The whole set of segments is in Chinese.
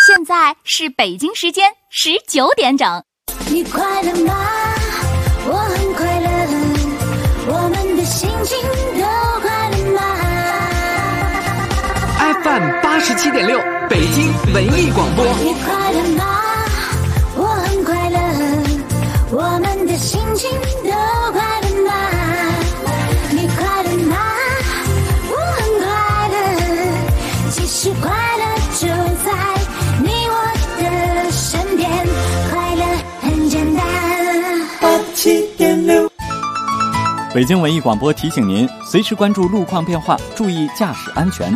现在是北京时间19点整。 你快乐吗？我很快乐，我们的心情都快乐吗？ FM 87.6北京文艺广播。 你快乐吗？我很快乐，我们的心情都快乐吗？你快乐吗？我很快乐，其实快乐就在你我的身边，快乐很简单。87.6 北京文艺广播提醒您，随时关注路况变化，注意驾驶安全。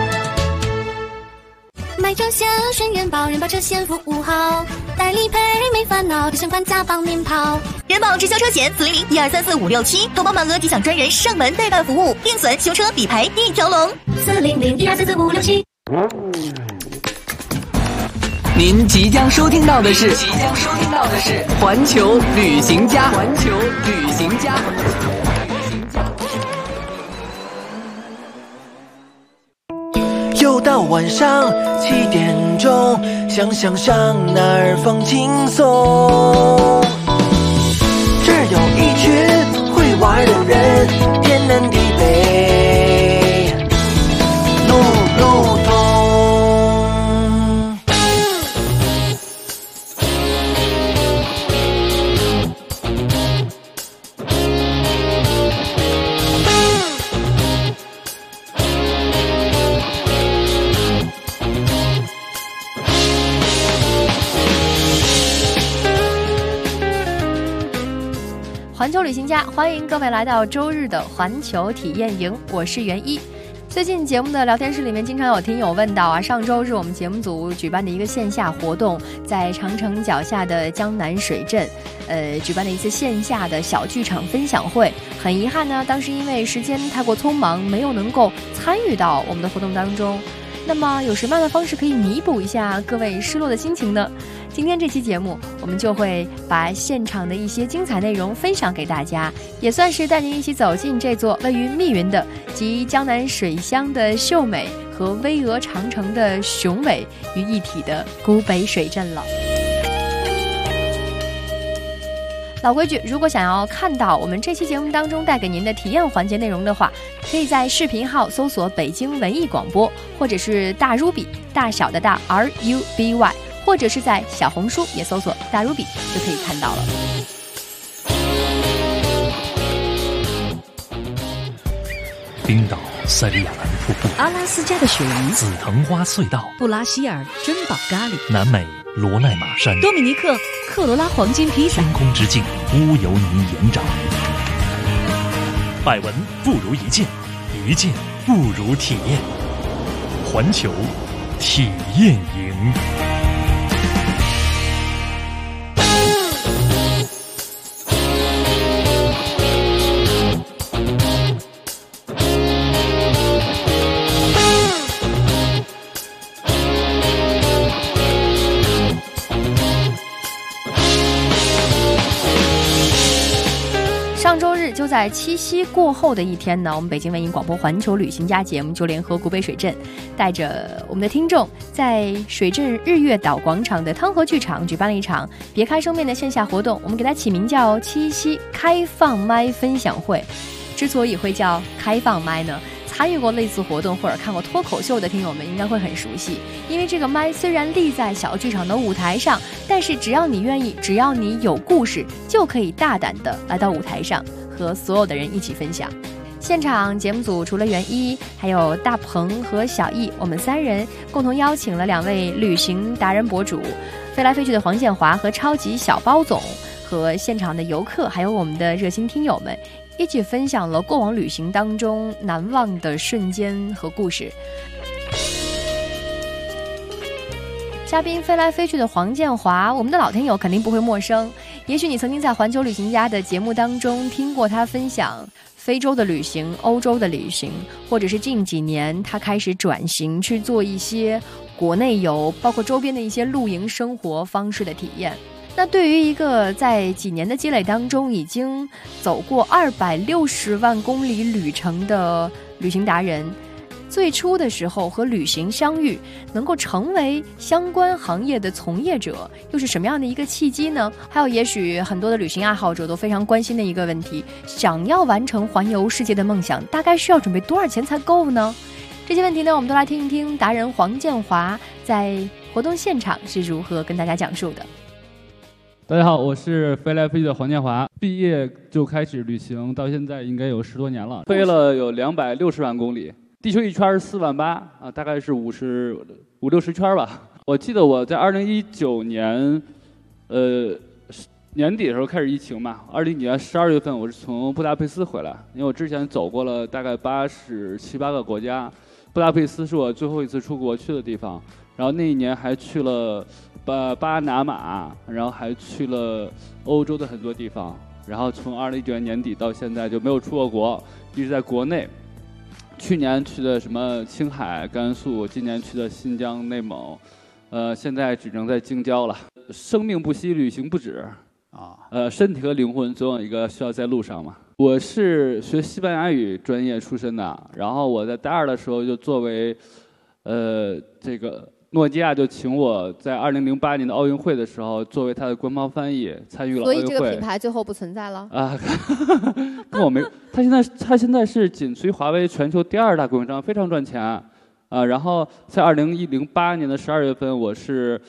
买车险选人保，人保车险服务好，代理赔没烦恼，提前还价帮您跑。 人保直销车险400-1234-567，投保满额即享专人上门代办服务，定损、修车、理赔一条龙。 400-1234-567。 您即将收听到的是环球旅行家。 又到晚上7点钟，想上哪儿放轻松？这儿有一群会玩的人，天南地北，路通。 环球旅行家，欢迎各位来到周日的环球体验营，我是袁一。最近节目的聊天室里面经常有听友问到上周日我们节目组举办的一个线下活动，在长城脚下的江南水镇举办了一次线下的小剧场分享会。很遗憾呢，当时因为时间太过匆忙，没有能够参与到我们的活动当中。那么有什么样的方式可以弥补一下各位失落的心情呢？今天这期节目我们就会把现场的一些精彩内容分享给大家，也算是带您一起走进这座位于密云的集江南水乡的秀美和巍峨长城的雄伟于一体的古北水镇了。老规矩，如果想要看到我们这期节目当中带给您的体验环节内容的话，可以在视频号搜索北京文艺广播，或者是大 Ruby 大小的大 RUBY， 或者是在小红书也搜索大 Ruby 就可以看到了。 冰岛塞里亚兰瀑布， 阿拉斯加的雪梨， 紫藤花隧道， 布拉希尔珍宝咖喱， 南美罗奈马山， 多米尼克克罗拉黄金披萨， 天空之境乌尤尼盐沼。百闻不如一见，一见不如体验。环球体验营。 上周日就在七夕过后的一天呢，我们北京文艺广播环球旅行家节目就联合古北水镇，带着我们的听众在水镇日月岛广场的汤河剧场举办了一场别开生面的线下活动，我们给它起名叫七夕开放麦分享会。之所以会叫开放麦呢，参与过类似活动或者看过脱口秀的听友们应该会很熟悉，因为这个麦虽然立在小剧场的舞台上，但是只要你愿意，只要你有故事，就可以大胆的来到舞台上和所有的人一起分享。现场节目组除了袁一，还有大鹏和小易，我们3人共同邀请了2位旅行达人博主，飞来飞去的黄建华和超级小包总，和现场的游客还有我们的热心听友们一起分享了过往旅行当中难忘的瞬间和故事。嘉宾飞来飞去的黄建华，我们的老听友肯定不会陌生，也许你曾经在环球旅行家的节目当中听过他分享非洲的旅行、欧洲的旅行，或者是近几年他开始转型去做一些国内游，包括周边的一些露营生活方式的体验。那对于一个在几年的积累当中已经走过260万公里旅程的旅行达人， 最初的时候和旅行相遇，能够成为相关行业的从业者，又是什么样的一个契机呢？还有，也许很多的旅行爱好者都非常关心的一个问题：想要完成环游世界的梦想，大概需要准备多少钱才够呢？这些问题呢，我们都来听一听达人黄建华在活动现场是如何跟大家讲述的。 大家好，我是飞来飞去的黄建华，毕业就开始旅行，到现在应该有10多年了，飞了有260万公里，地球一圈是4万8啊，大概是50、60圈吧。我记得我在2019年，年底的时候开始疫情嘛，20年12月份我是从布达佩斯回来，因为我之前走过了大概87、8个国家，布达佩斯是我最后一次出国去的地方，然后那一年还去了巴拿马，然后还去了欧洲的很多地方，然后从2019年年底到现在就没有出过国，一直在国内。去年去的什么青海、甘肃，今年去的新疆、内蒙，现在只能在京郊了。生命不息，旅行不止啊。身体和灵魂总有一个需要在路上嘛。我是学西班牙语专业出身的，然后我在大二的时候就作为，这个。诺基亚就请我在2008年的奥运会的时候，作为他的官方翻译参与了奥运会。 所以这个品牌最后不存在了啊？跟我没，他现在是仅次于华为全球第2大供应商，非常赚钱啊。然后在2008年的12月份，我是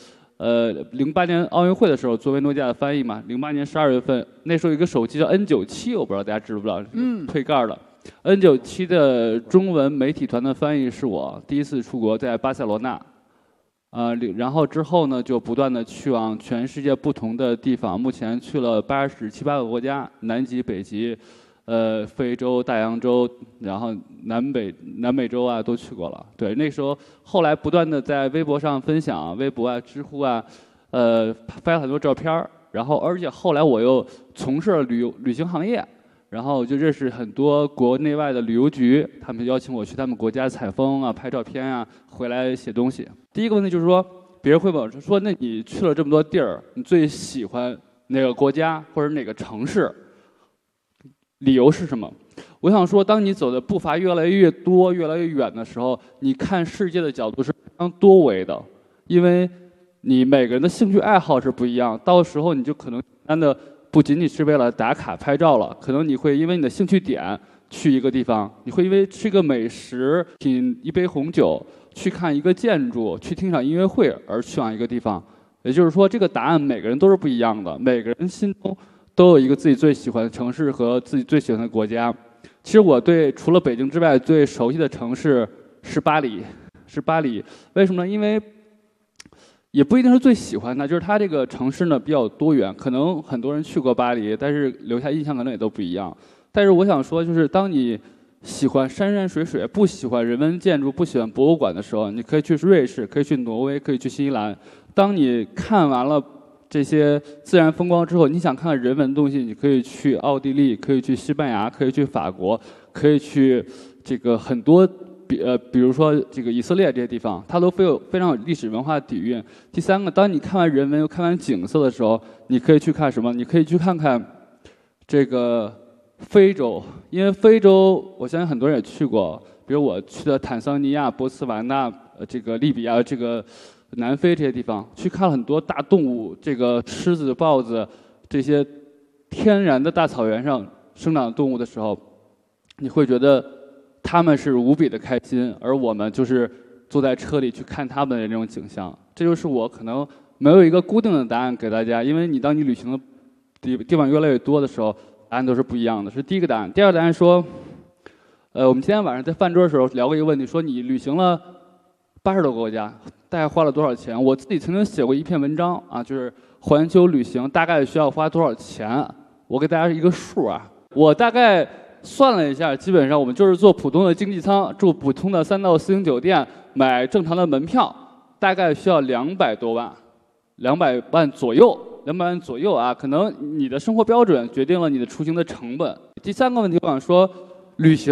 08年奥运会的时候作为诺基亚的翻译嘛。08年12月份，那时候有一个手机叫 N97，我不知道大家知不知道，推盖的。N97的中文媒体团的翻译是我第一次出国，在巴塞罗那。然后之后呢，就不断的去往全世界不同的地方，目前去了87、8个国家，南极、北极，非洲、大洋洲，然后南美洲啊都去过了。对，那时候后来不断的在微博上分享，微博啊、知乎啊，拍了很多照片，然后而且后来我又从事了旅行行业。然后就认识很多国内外的旅游局，他们邀请我去他们国家采风啊、拍照片啊，回来写东西。第一个问题就是说，别人会问我说，那你去了这么多地儿，你最喜欢哪个国家或者哪个城市？理由是什么？我想说，当你走的步伐越来越多、越来越远的时候，你看世界的角度是非常多维的，因为你每个人的兴趣爱好是不一样，到时候你就可能简单的。不仅仅是为了打卡拍照了，可能你会因为你的兴趣点去一个地方，你会因为吃个美食、品一杯红酒、去看一个建筑、去听场音乐会而去往一个地方。也就是说，这个答案每个人都是不一样的，每个人心中都有一个自己最喜欢的城市和自己最喜欢的国家。其实我对除了北京之外最熟悉的城市是巴黎，为什么呢？因为也不一定是最喜欢的，就是它这个城市呢比较多元，可能很多人去过巴黎，但是留下印象可能也都不一样。但是我想说，就是当你喜欢山山水水，不喜欢人文建筑，不喜欢博物馆的时候，你可以去瑞士，可以去挪威，可以去新西兰。当你看完了这些自然风光之后，你想看看人文的东西，你可以去奥地利，可以去西班牙，可以去法国，可以去这个很多。比如说这个以色列这些地方，它都非常有历史文化底蕴。第三个，当你看完人文又看完景色的时候，你可以去看什么？你可以去看看这个非洲，因为非洲我相信很多人也去过，比如我去的坦桑尼亚、波茨瓦纳、这个利比亚、这个南非这些地方，去看了很多大动物，这个狮子、豹子这些天然的大草原上生长的动物的时候，你会觉得。他们是无比的开心，而我们就是坐在车里去看他们的那种景象。这就是我可能没有一个固定的答案给大家，因为当你旅行的地方越来越多的时候，答案都是不一样的。是第一个答案。第二个答案说，我们今天晚上在饭桌的时候聊过一个问题，说你旅行了80多个国家，大概花了多少钱？我自己曾经写过一篇文章啊，就是环球旅行大概需要花多少钱？我给大家一个数啊，我大概。算了一下，基本上我们就是坐普通的经济舱，住普通的3到4星酒店，买正常的门票，大概需要200多万，200万左右啊。可能你的生活标准决定了你的出行的成本。第三个问题，我想说，旅行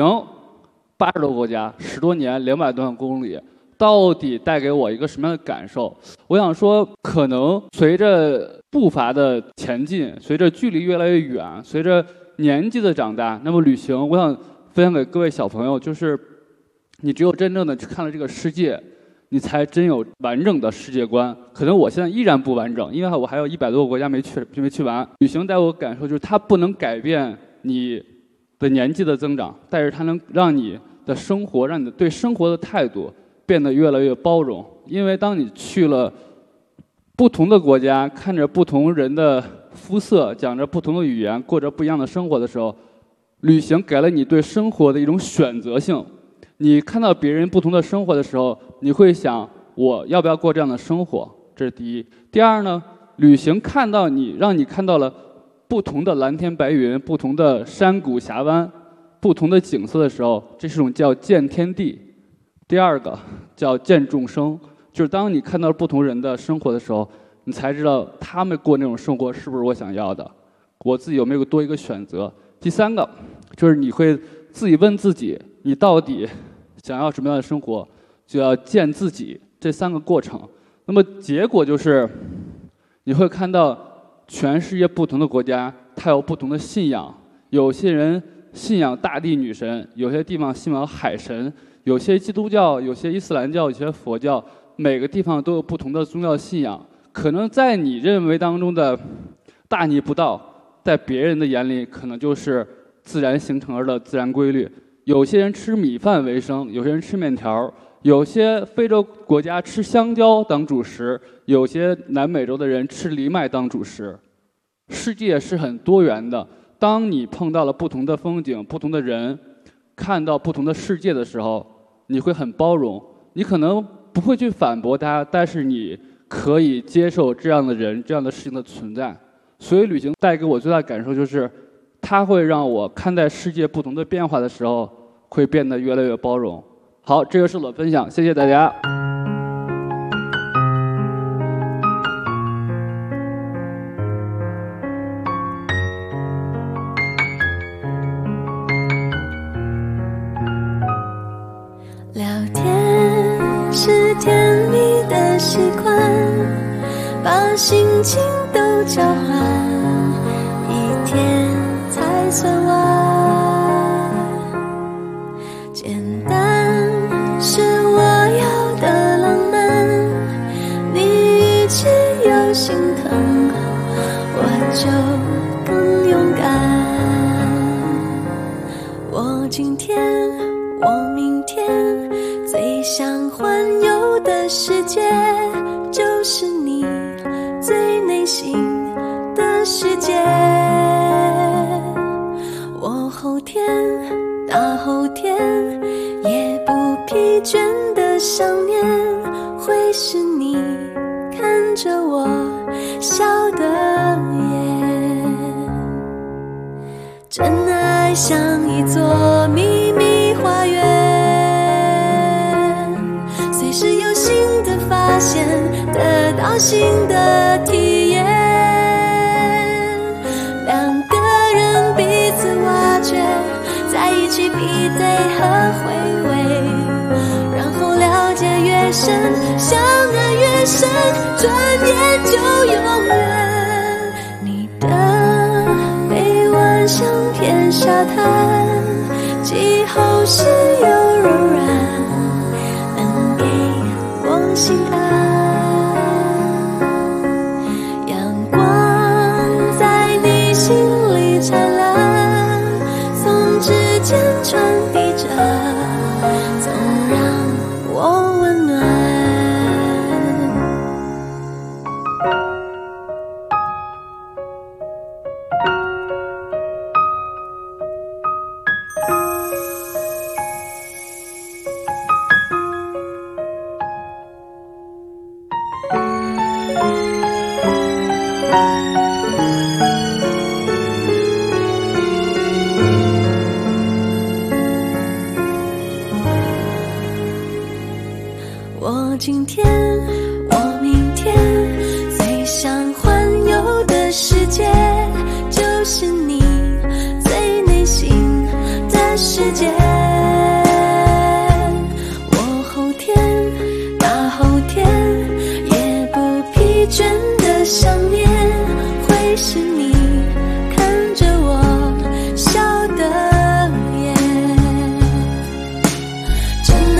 80多个国家，10多年，200多万公里，到底带给我一个什么样的感受？我想说，可能随着步伐的前进，随着距离越来越远，随着年纪的长大，那么旅行，我想分享给各位小朋友，就是你只有真正的去看了这个世界，你才真有完整的世界观。可能我现在依然不完整，因为我还有100多个国家没去完。旅行带我感受就是它不能改变你的年纪的增长，但是它能让你的生活，让你的对生活的态度变得越来越包容。因为当你去了不同的国家，看着不同人的肤色，讲着不同的语言，过着不一样的生活的时候，旅行给了你对生活的一种选择性。你看到别人不同的生活的时候，你会想我要不要过这样的生活，这是第一。第二呢，旅行让你看到了不同的蓝天白云，不同的山谷峡湾，不同的景色的时候，这是一种叫见天地。第二个叫见众生，就是当你看到不同人的生活的时候，你才知道他们过那种生活是不是我想要的，我自己有没有多一个选择。第三个就是你会自己问自己，你到底想要什么样的生活，就要见自己。这3个过程，那么结果就是你会看到全世界不同的国家它有不同的信仰，有些人信仰大地女神，有些地方信仰海神，有些基督教，有些伊斯兰教，有些佛教，每个地方都有不同的宗教信仰。可能在你认为当中的大逆不道，在别人的眼里可能就是自然形成的自然规律。有些人吃米饭为生，有些人吃面条，有些非洲国家吃香蕉当主食，有些南美洲的人吃藜麦当主食。世界是很多元的，当你碰到了不同的风景，不同的人，看到不同的世界的时候，你会很包容。你可能不会去反驳他，但是你可以接受这样的人，这样的事情的存在。所以旅行带给我最大的感受就是，它会让我看待世界不同的变化的时候，会变得越来越包容。好，这就是我的分享，谢谢大家。 聊天是甜蜜的习惯，把心情都交换，一天才算完。简单是我要的浪漫，你语气有心疼，我就更勇敢。我今天，我明天，最想环游的世界，就是你最内心的世界。我后天，大后天，也不疲倦的想念，会是你看着我笑的眼。真爱像一座秘密花园，随时有新的发现，得到新的体验。两个人彼此挖掘，在一起比对和回味，然后了解越深，相爱越深，转眼就永远。你的臂弯像片沙滩，既厚实又柔软，能给我心安。阳光在你心里灿烂，从指尖传递着，总让我温暖。我今天，我明天，最想环游的世界，就是你最内心的世界。我后天，大后天，也不疲倦的想念，会是你看着我笑的眼。真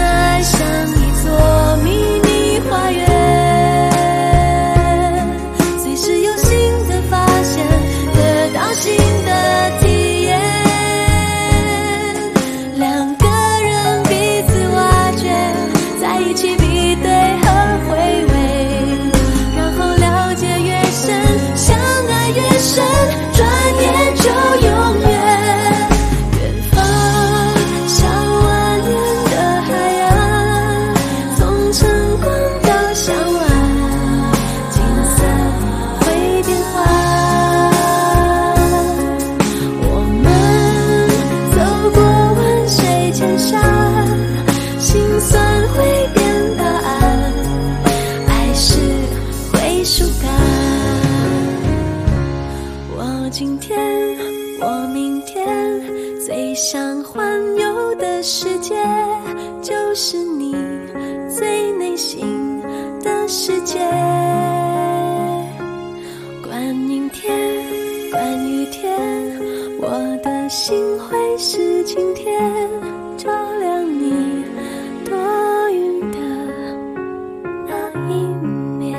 天，我的心会是晴天，照亮你多云的那一面。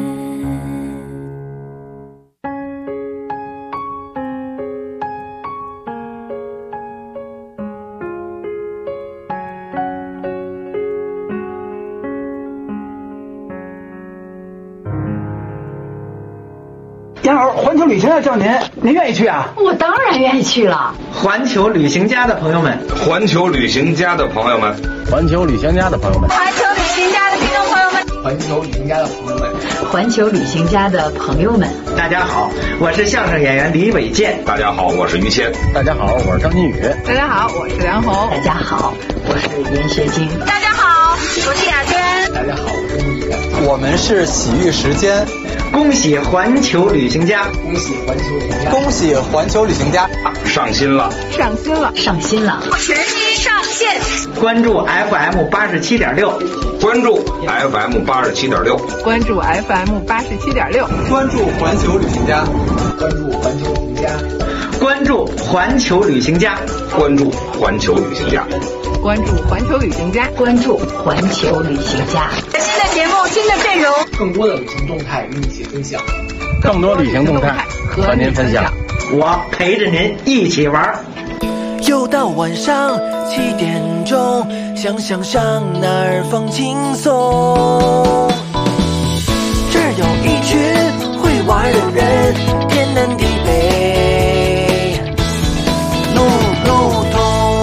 杨老师，环球旅行要叫您愿意去啊？ 我当然愿意去了。 环球旅行家的朋友们， 环球旅行家的朋友们， 环球旅行家的朋友们， 环球旅行家的听众朋友们， 环球旅行家的朋友们， 环球旅行家的朋友们， 大家好，我是相声演员李伟健。 大家好，我是于谦。 大家好，我是张馨予。 大家好，我是梁红。 大家好，我是严学晶。 大家好，我是雅娟。 大家好，我是穆言。 我们是喜遇时间。 恭喜环球旅行家！ 恭喜环球旅行家！恭喜环球旅行家！ 上新了！ 上新了！ 上新了！ 全新上线！ 关注 FM 87.6， 关注 FM 87.6， 关注 FM 87.6， 关注环球旅行家， 关注环球旅行家，关注环球旅行家， 关注环球旅行家， 关注环球旅行家， 关注环球旅行家。 新的节目，新的阵容， 更多的旅行动态与你一起分享， 更多旅行动态和您分享。 我陪着您一起玩。 又到晚上7点钟，想想上哪儿放轻松。这儿有一群会玩的人，天南地北路路通。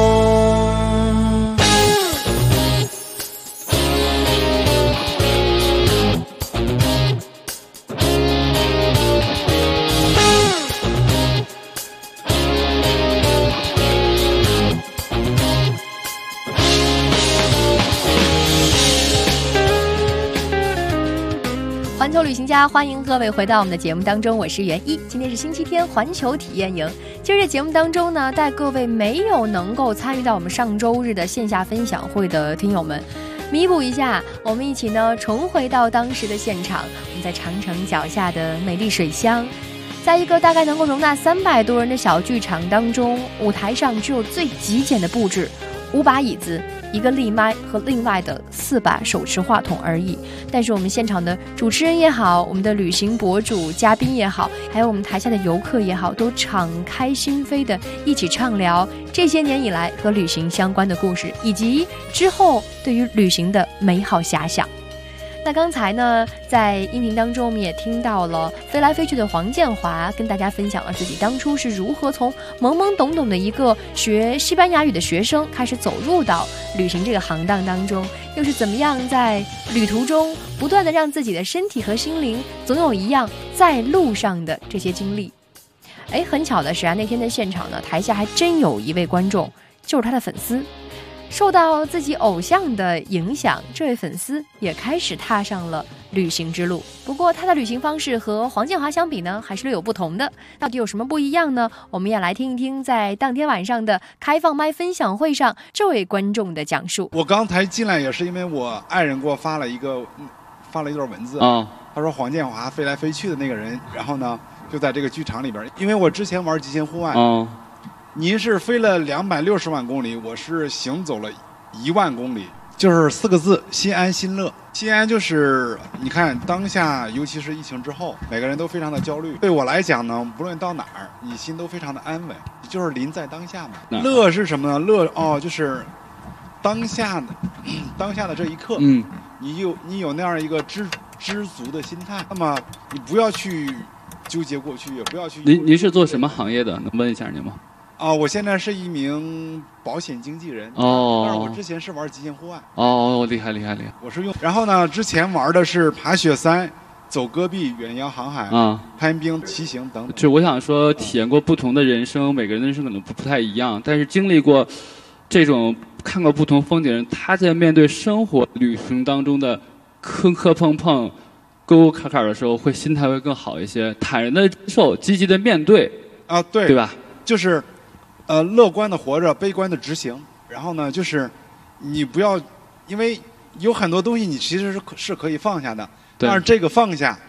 环球旅行家，欢迎各位回到我们的节目当中，我是袁一。今天是星期天，环球体验营。今儿这节目当中呢，带各位没有能够参与到我们上周日的线下分享会的听友们，弥补一下，我们一起呢重回到当时的现场。我们在长城脚下的美丽水乡，在一个大概能够容纳300多人的小剧场当中，舞台上只有最极简的布置，5把椅子，一个立麦和另外的4把手持话筒而已。但是我们现场的主持人也好，我们的旅行博主嘉宾也好，还有我们台下的游客也好，都敞开心扉的一起畅聊这些年以来和旅行相关的故事，以及之后对于旅行的美好遐想。那刚才呢，在音频当中我们也听到了飞来飞去的黄建华跟大家分享了自己当初是如何从懵懵懂懂的一个学西班牙语的学生开始走入到旅行这个行当当中，又是怎么样在旅途中不断的让自己的身体和心灵总有一样在路上的这些经历。很巧的是啊，那天的现场呢，台下还真有一位观众就是他的粉丝。受到自己偶像的影响，这位粉丝也开始踏上了旅行之路。不过他的旅行方式和黄建华相比呢，还是略有不同的。到底有什么不一样呢？我们也来听一听在当天晚上的开放麦分享会上这位观众的讲述。 我刚才进来也是因为我爱人给我发了一段文字啊， 他说黄建华飞来飞去的那个人，然后呢就在这个剧场里边，因为我之前玩极限户外您是飞了260万公里，我是行走了1万公里，就是4个字：心安心乐。心安就是你看当下，尤其是疫情之后，每个人都非常的焦虑。对我来讲呢，不论到哪儿，你心都非常的安稳，就是临在当下嘛。乐是什么呢？乐就是当下的这一刻，你有那样一个知足的心态，那么你不要去纠结过去，也不要去。 您是做什么行业的？能问一下您吗？ 我现在是一名保险经纪人。但是我之前是玩极限户外。 厉害！ 我是然后呢，之前玩的是爬雪山、走戈壁、远洋航海、攀冰、骑行等等。 就我想说，体验过不同的人生，每个人的人生可能不太一样，但是经历过这种看过不同风景的人，他在面对生活旅行当中的磕磕碰碰、沟沟坎坎的时候，心态会更好一些，坦然的接受，积极的面对。对吧？ 就是乐观的活着，悲观的执行。然后呢，就是你不要，因为有很多东西你其实是可以放下的，但是这个放下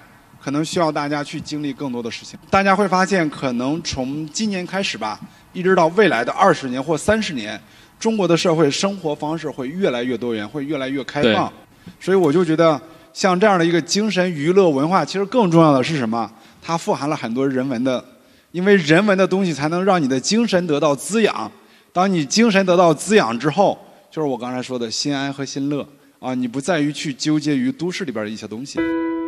可能需要大家去经历更多的事情。大家会发现，可能从今年开始吧，一直到未来的20年或30年，中国的社会生活方式会越来越多元，会越来越开放。所以我就觉得，像这样的一个精神娱乐文化，其实更重要的是什么？它富含了很多人文的，因为人文的东西才能让你的精神得到滋养。当你精神得到滋养之后，就是我刚才说的心安和心乐啊，你不在于去纠结于都市里边的一些东西。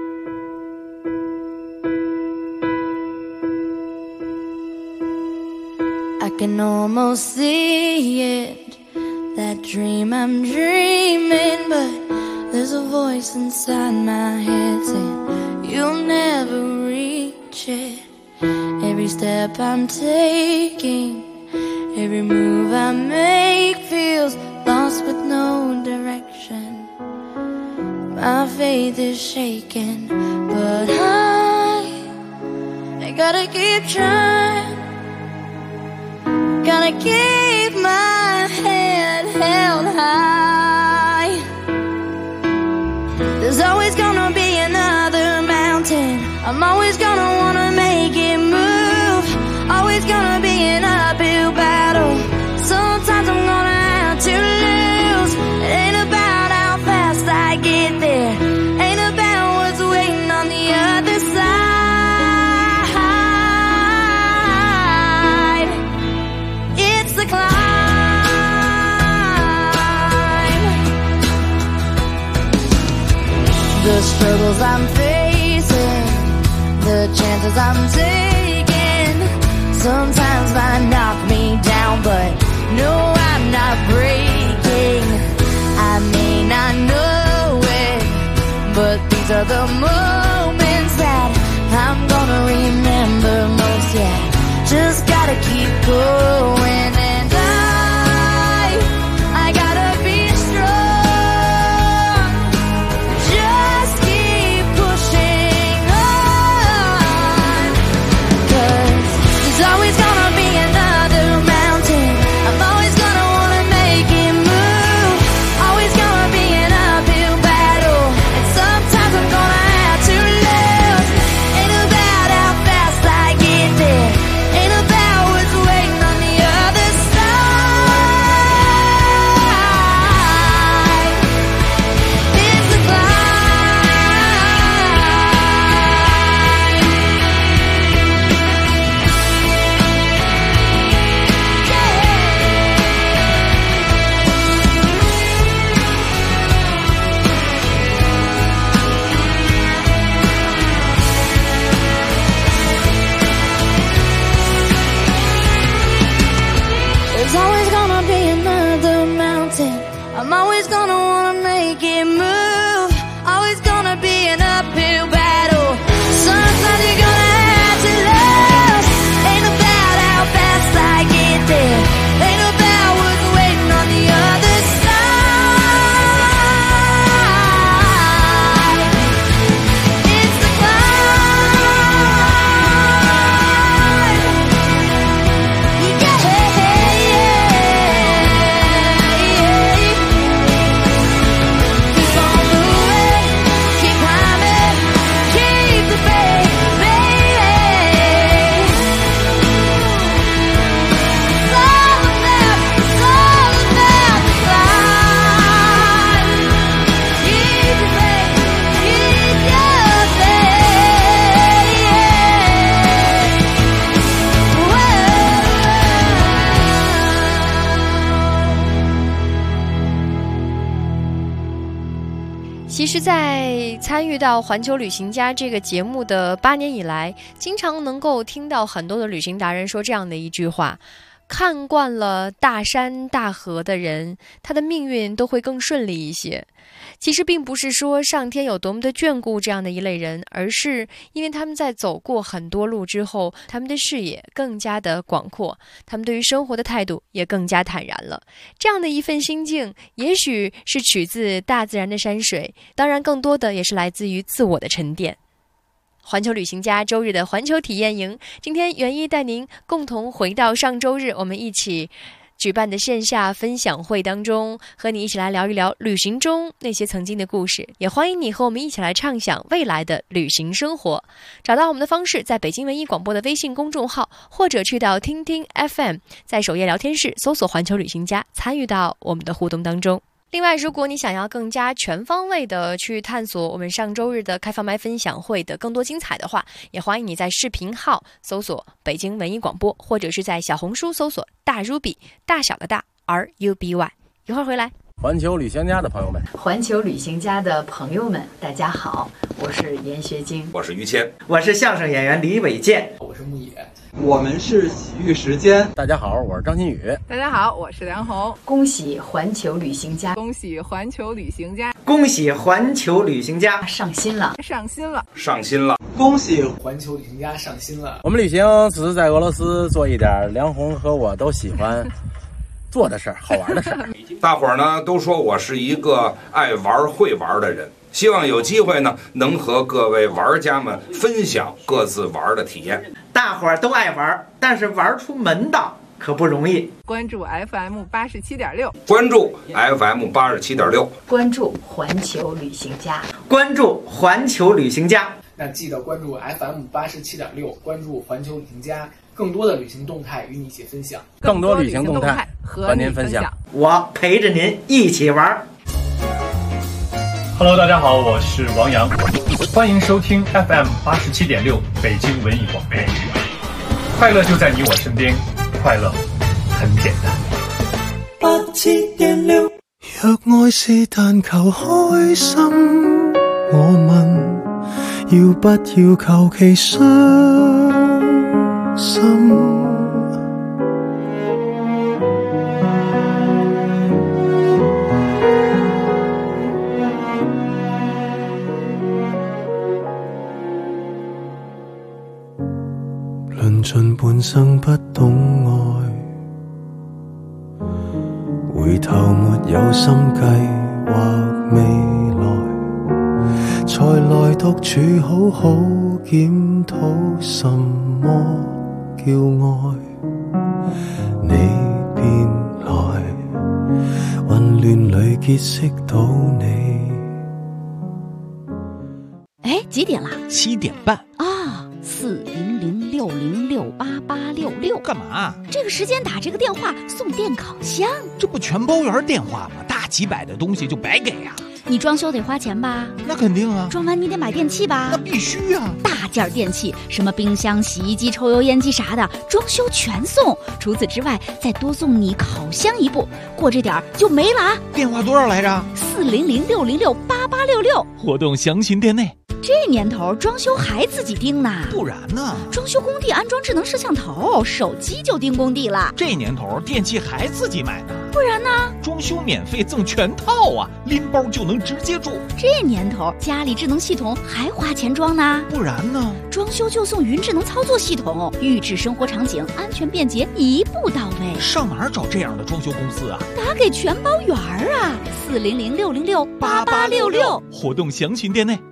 I can almost see it, that dream I'm dreaming, but there's a voice inside my head saying you'll never reach it. Every step I'm taking, every move I make feels lost with no direction. My faith is shaking, but I gotta keep trying. Gotta keep my head held high. There's always gonna be another mountain. I'm always gonna wanna make it move. Always gonna be an uphill battle. Sometimes I'm gonna have to lose. It ain't about how fast I get there. Ain't about what's waiting on the other side. It's the climb. The struggles I'm facing, the chances I'm taking, sometimes might knock me down, but no, I'm not breaking. I may not know it, but these are the moments that I'm gonna remember most. Yeah, just gotta keep going, and I gotta be strong. Just keep pushing on, 'cause there's always gonna be another mountain. I'm always gonna wanna make it move. Always gonna be an uphill battle, and sometimes I'm gonna have to lose. Ain't about how fast I get there. Ain't about what's waiting on the other side. It's the There's always gonna be another mountain. I'm always gonna wanna make it move. Always gonna be an uphill battle. Sometimes you're gonna have to lose. Ain't about how fast I get there. Ain't about what's waiting on the other side. It's the climb. Yeah. Keep on moving, keep climbing, keep the faith, baby. It's all about the climb. Keep the faith, keep your faith. 其实，在参与到《环球旅行家》这个节目的8年以来，经常能够听到很多的旅行达人说这样的一句话：看惯了大山大河的人，他的命运都会更顺利一些。其实并不是说上天有多么的眷顾这样的一类人，而是因为他们在走过很多路之后，他们的视野更加的广阔，他们对于生活的态度也更加坦然了。这样的一份心境，也许是取自大自然的山水，当然更多的也是来自于自我的沉淀。环球旅行家周日的环球体验营，今天袁一带您共同回到上周日，我们一起举办的线下分享会当中，和你一起来聊一聊旅行中那些曾经的故事，也欢迎你和我们一起来畅想未来的旅行生活。找到我们的方式，在北京文艺广播的微信公众号，或者去到听听 FM， 在首页聊天室搜索环球旅行家，参与到我们的互动当中。另外，如果你想要更加全方位的去探索我们上周日的开放麦分享会的更多精彩的话，也欢迎你在视频号搜索北京文艺广播，或者是在小红书搜索大 Ruby， 大小的大 RUBY。 一会儿回来。 环球旅行家的朋友们， 环球旅行家的朋友们，大家好，我是严学晶， 我是于谦， 我是相声演员李伟健， 我是牧野，我们是洗浴时间。 大家好，我是张馨予， 大家好，我是梁红。 恭喜环球旅行家， 恭喜环球旅行家， 恭喜环球旅行家上新了， 上新了， 上新了， 恭喜环球旅行家上新了。 我们旅行此次在俄罗斯做一点梁红和我都喜欢做的事儿，好玩的事儿。 大伙儿呢都说我是一个爱玩会玩的人，希望有机会呢能和各位玩家们分享各自玩的体验。 大伙儿都爱玩，但是玩出门道可不容易。 关注 FM 87.6， 关注 FM 87.6， 关注环球旅行家， 关注环球旅行家。 那记得关注 FM 87.6，关注环球旅行家，更多的旅行动态与你一起分享， 更多旅行动态和您分享。 我陪着您一起玩。 Hello， 大家好，我是王洋，欢迎收听 FM 87.6北京文艺广播。快乐就在你我身边，快乐很简单。 87.6，若愛是但求開心，我問要不要求其傷心？論盡半生不懂愛，回頭沒有心計劃未來，才來獨處好好檢討什麼叫愛。你便來，混亂裏結識到你。 哎，幾點啦 ？7點半啊！40060688866， 干嘛？ 这个时间打这个电话送电烤箱， 这不全包圆电话吗？大几百的东西就白给啊！ 你装修得花钱吧？ 那肯定啊！ 装完你得买电器吧？ 那必须啊！ 大件电器，什么冰箱、洗衣机、抽油烟机啥的，装修全送。除此之外，再多送你烤箱一部，过这点就没了啊！ 电话多少来着 ？40060688866， 活动详情店内。 这年头装修还自己盯呢？ 不然呢？ 装修工地安装智能摄像头，手机就盯工地了。 这年头电器还自己买呢？ 不然呢？ 装修免费赠全套啊，拎包就能直接住。 这年头家里智能系统还花钱装呢？ 不然呢？ 装修就送云智能操作系统，预制生活场景，安全便捷，一步到位。 上哪儿找这样的装修公司啊？ 打给全包圆儿啊，40060688866， 活动详情店内。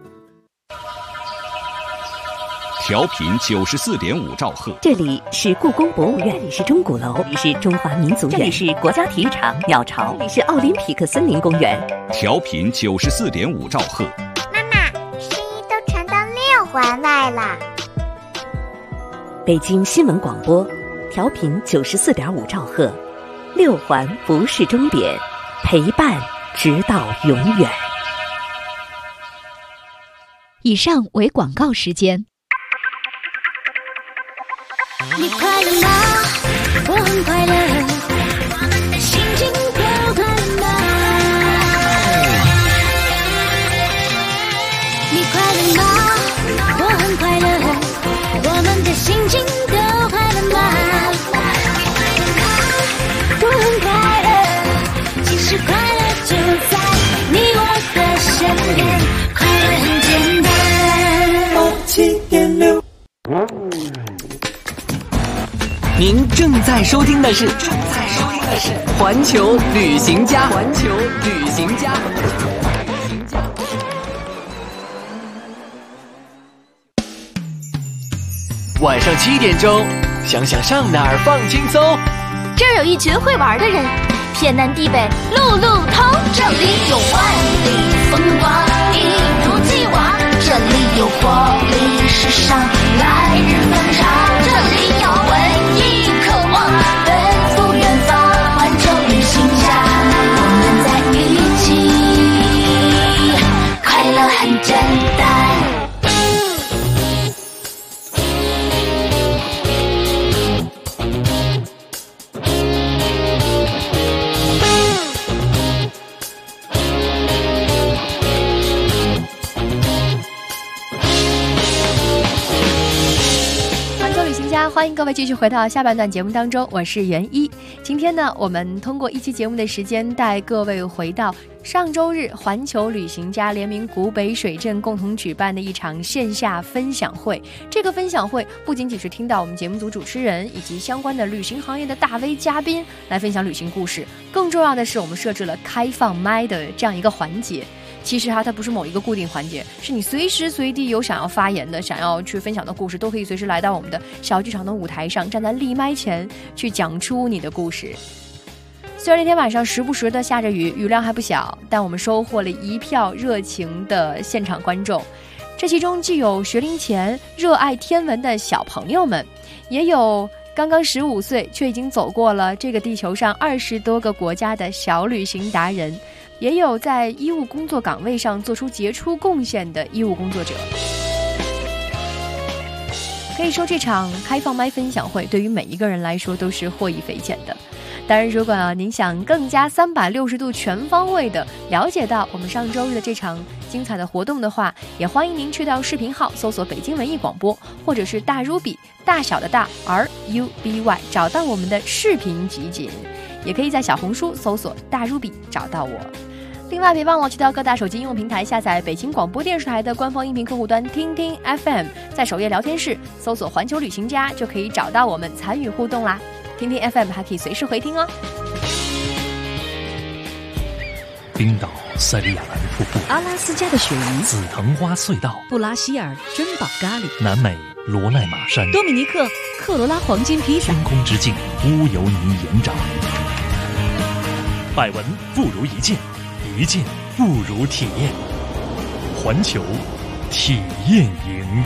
调频94.5兆赫， 这里是故宫博物院，这里是钟鼓楼，这里是中华民族园，这里是国家体育场鸟巢，这里是奥林匹克森林公园。 调频94.5兆赫。 妈妈，声音都传到6环外了。 北京新闻广播，调频94.5兆赫，6环不是终点，陪伴直到永远。 以上为广告时间。 你快乐吗？我很快乐，我们的心情都快乐吗？你快乐吗？我很快乐，我们的心情都快乐吗？我很快乐，其实快乐就在你我的身边，快乐很简单。87.6。 您正在收听的是环球旅行家。环球旅行家。晚上7点钟，想想上哪儿放轻松。 这儿有一群会玩的人，天南地北路路通。这里有万里风光一如既往，这里有活力时尚来日方长，这里有文艺渴望奔赴远方，环球旅行家，我们在一起，快乐很简单。 欢迎各位继续回到下半段节目当中，我是袁一。今天呢，我们通过一期节目的时间，带各位回到上周日环球旅行家联名古北水镇共同举办的一场线下分享会。这个分享会不仅仅是听到我们节目组主持人以及相关的旅行行业的大 V 嘉宾来分享旅行故事，更重要的是我们设置了开放麦的这样一个环节。其实它不是某一个固定环节，是你随时随地有想要发言的、想要去分享的故事，都可以随时来到我们的小剧场的舞台上，站在立麦前去讲出你的故事。虽然那天晚上时不时的下着雨，雨量还不小，但我们收获了一票热情的现场观众。这其中既有学龄前热爱天文的小朋友们，也有刚刚15岁却已经走过了这个地球上20多个国家的小旅行达人，也有在医务工作岗位上做出杰出贡献的医务工作者。可以说这场开放麦分享会对于每一个人来说都是获益匪浅的。当然如果您想更加360度全方位的了解到我们上周日的这场精彩的活动的话，也欢迎您去到视频号搜索北京文艺广播，或者是大 Ruby 大小的大 RUBY 找到我们的视频集锦，也可以在小红书搜索大 Ruby 找到我。另外别忘了去到各大手机应用平台下载北京广播电视台的官方音频客户端听听 FM， 在首页聊天室搜索环球旅行家就可以找到我们参与互动啦。听听 FM 还可以随时回听哦。 冰岛塞里亚兰瀑布， 阿拉斯加的雪梨， 紫藤花隧道， 布拉希尔珍宝咖喱， 南美罗奈马山， 多米尼克克罗拉黄金披萨， 天空之境乌尤尼盐沼。百闻不如一见，一见不如体验。环球体验营。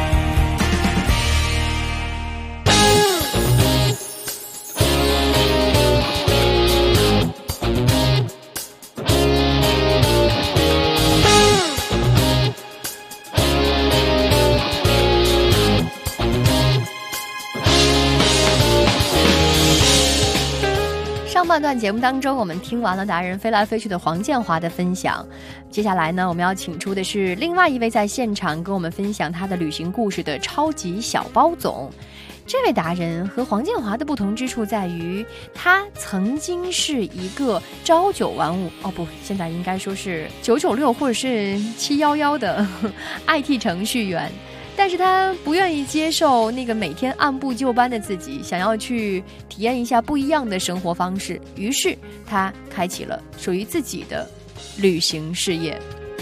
上半段节目当中，我们听完了达人飞来飞去的黄建华的分享，接下来呢，我们要请出的是另外一位在现场跟我们分享他的旅行故事的超级小包总。这位达人和黄建华的不同之处在于，他曾经是一个朝9晚5，哦不，现在应该说是996或者是711的IT 程序员。但是他不愿意接受那个每天按部就班的自己，想要去体验一下不一样的生活方式，于是他开启了属于自己的旅行事业。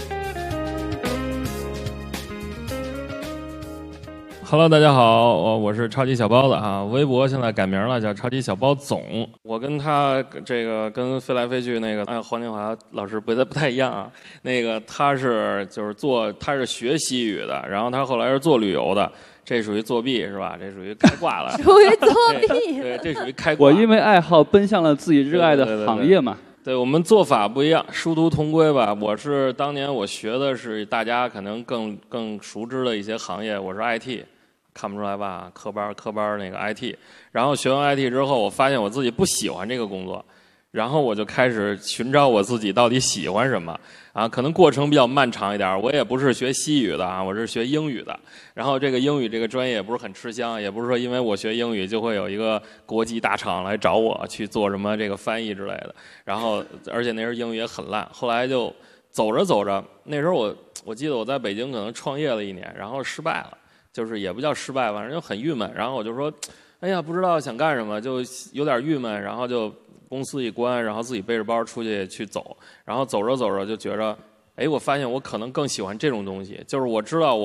Hello， 大家好，我是超级小包子啊，微博现在改名了，叫超级小包总。我跟他这个跟飞来飞去那个黄建华老师不太一样啊，那个他是学西语的，然后他后来是做旅游的，这属于作弊是吧？这属于开挂了， 属于作弊。 对，这属于开挂。 我因为爱好奔向了自己热爱的行业嘛。 对，我们做法不一样，殊途同归吧。我是当年我学的是大家可能更熟知的一些行业，我是 IT。看不出来吧？科班那个 IT， 然后学完 IT 之后，我发现我自己不喜欢这个工作，然后我就开始寻找我自己到底喜欢什么啊？可能过程比较漫长一点。我也不是学西语的啊，我是学英语的。然后这个英语这个专业也不是很吃香，也不是说因为我学英语就会有一个国际大厂来找我去做什么这个翻译之类的。然后而且那时候英语也很烂，后来就走着，那时候我记得我在北京可能创业了1年，然后失败了。就是也不叫失败，反正就很郁闷。然后我就说，哎呀，不知道想干什么，就有点郁闷。然后就公司一关，然后自己背着包出去走。然后走着就觉着，哎，我发现我可能更喜欢这种东西。就是我知道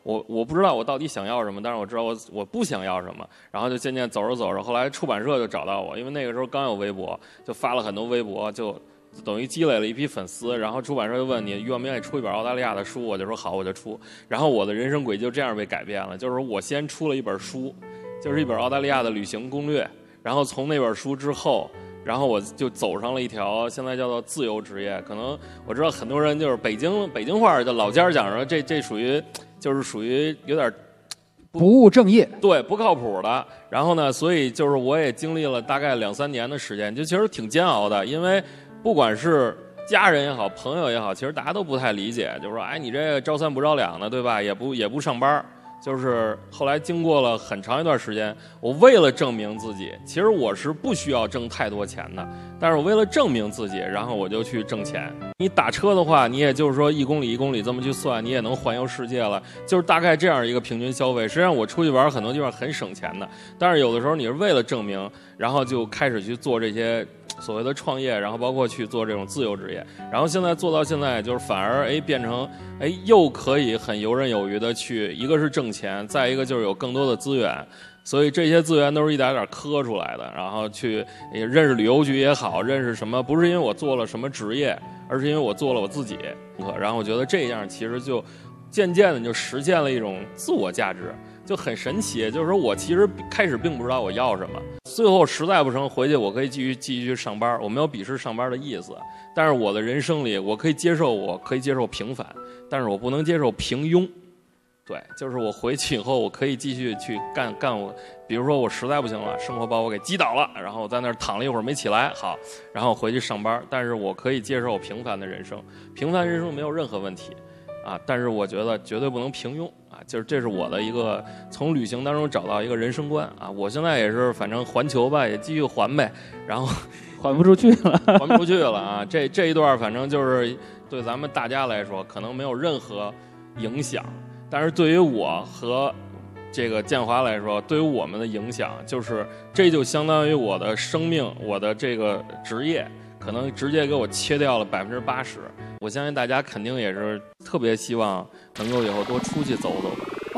我不知道我到底想要什么，但是我知道我不想要什么，然后就渐渐走着走着，后来出版社就找到我，因为那个时候刚有微博，就发了很多微博，就等于积累了一批粉丝，然后出版社就问你愿不愿意出一本澳大利亚的书，我就说好，我就出。然后我的人生轨迹就这样被改变了，就是我先出了一本书，就是一本澳大利亚的旅行攻略，然后从那本书之后，然后我就走上了一条现在叫做自由职业。可能我知道很多人就是北京话的老家讲说这属于有点不务正业， 对，不靠谱的。然后呢，所以就是我也经历了大概2-3年的时间，就其实挺煎熬的，因为不管是家人也好，朋友也好，其实大家都不太理解，就是说，哎，你这朝三不朝两的，对吧？也不上班。就是后来经过了很长一段时间，我为了证明自己，其实我是不需要挣太多钱的，但是我为了证明自己，然后我就去挣钱。你打车的话，你也就是说1公里1公里这么去算，你也能环游世界了，就是大概这样一个平均消费。实际上我出去玩很多地方很省钱的，但是有的时候你是为了证明，然后就开始去做这些所谓的创业，然后包括去做这种自由职业，然后现在做到现在，就是反而变成又可以很游刃有余的去，一个是挣钱，再一个就是有更多的资源，所以这些资源都是一点点磕出来的，然后去也认识旅游局也好，认识什么，不是因为我做了什么职业，而是因为我做了我自己，然后我觉得这样其实就渐渐的就实现了一种自我价值。就很神奇，就是说我其实开始并不知道我要什么，最后实在不成回去我可以继续去上班，我没有鄙视上班的意思，但是我的人生里我可以接受平凡，但是我不能接受平庸。对，就是我回去以后我可以继续去干我，比如说我实在不行了，生活把我给击倒了，然后我在那儿躺了一会儿没起来，好，然后回去上班，但是我可以接受平凡的人生，平凡人生没有任何问题啊，但是我觉得绝对不能平庸啊，就是这是我的一个从旅行当中找到一个人生观啊。我现在也是，反正环球吧，也继续环呗，然后还不出去了， 还不出去了啊。这一段反正就是对咱们大家来说可能没有任何影响，但是对于我和这个建华来说，对于我们的影响就是这就相当于我的生命，我的这个职业可能直接给我切掉了80%。我相信大家肯定也是特别希望能够以后多出去走走。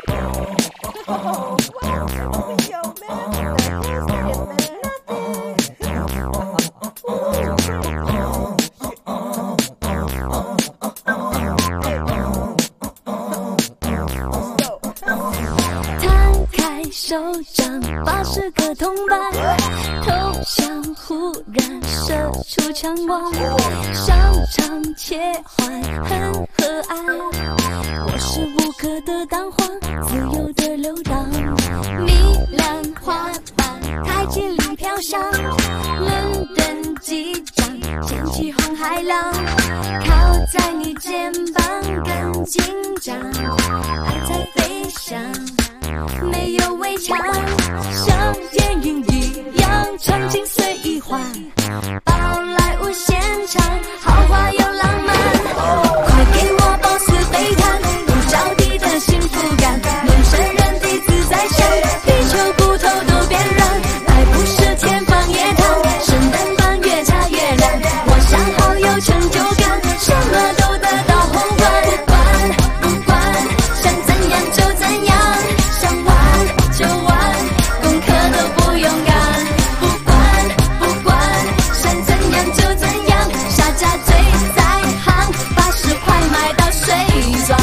摊开手掌，80个铜板，头像忽然射出强光，商场切换很和蔼，我是无可的蛋黄，自由的流荡，米兰滑板，台阶里飘香，伦敦机长，掀起红海浪，靠在你肩膀更紧张，爱在飞翔，没有围墙，像电影一样，场景随意换，宝莱坞现场，豪华又浪漫，快给我包死飞盘，不着地的幸福感，人生人地自在闪，地球骨头都变软，爱不是天方夜谭，圣诞版越擦越亮，我想好有成就感，什么都得到宏观，管不管，想怎样就怎样，想玩就玩，功课都不用干，不管不管，想怎样就怎样，下家最在行，80块买到水钻。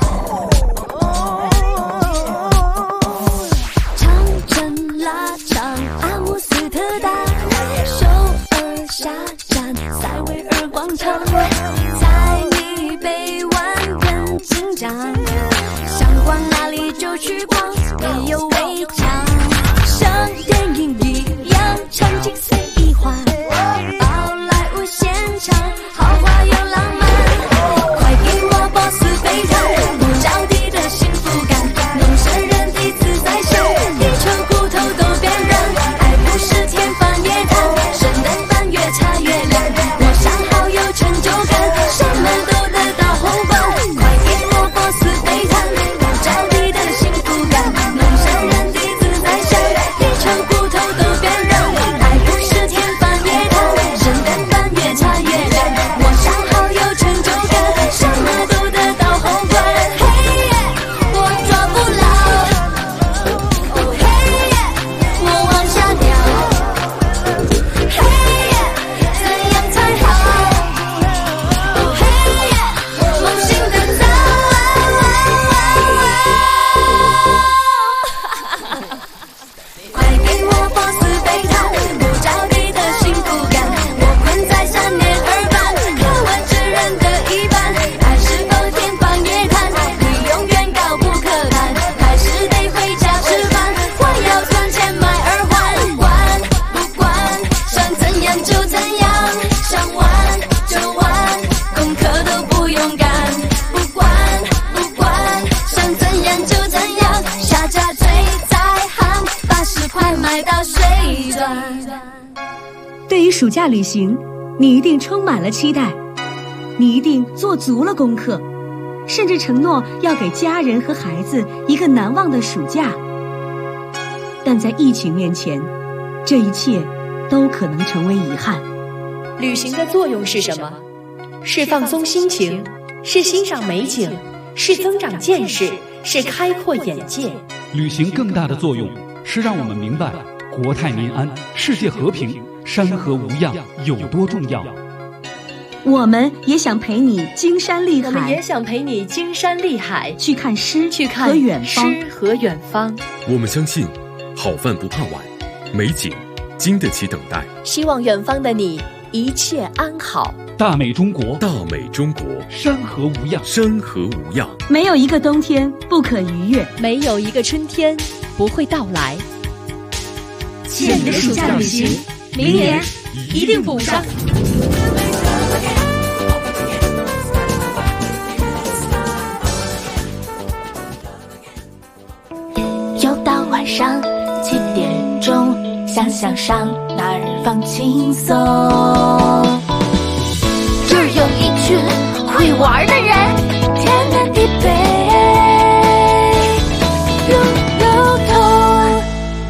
长城拉长阿姆斯特丹，首尔下站塞维尔广场，在你北湾更紧张，想逛哪里就去逛，没有围墙，像电影一样，场景随意换，宝莱坞现场，豪华又浪漫，快给我包死飞盘，不着地的幸福感，人生人地自在闪，地球骨头都变软，爱不是天方夜谭，圣诞版越擦越亮，我想好有成就感，什么都得到宏观，快给我包死飞盘，不着地的幸福感， 对于暑假旅行，你一定充满了期待，你一定做足了功课，甚至承诺要给家人和孩子一个难忘的暑假。但在疫情面前，这一切都可能成为遗憾。 旅行的作用是什么？是放松心情，是欣赏美景，是增长见识，是开阔眼界。 旅行更大的作用是让我们明白国泰民安、世界和平、山河无恙有多重要。 我们也想陪你经山历海， 我们也想陪你经山历海， 去看诗， 去看和远方， 诗和远方。 我们相信，好饭不怕晚，美景经得起等待。 希望远方的你一切安好。 大美中国， 大美中国， 山河无恙， 山河无恙。 没有一个冬天不可逾越， 没有一个春天不会到来。 欠你的暑假旅行，明年一定补上。 又到晚上7点钟，想想上哪儿放轻松。这儿有一群会玩的人，天南地北，路路通。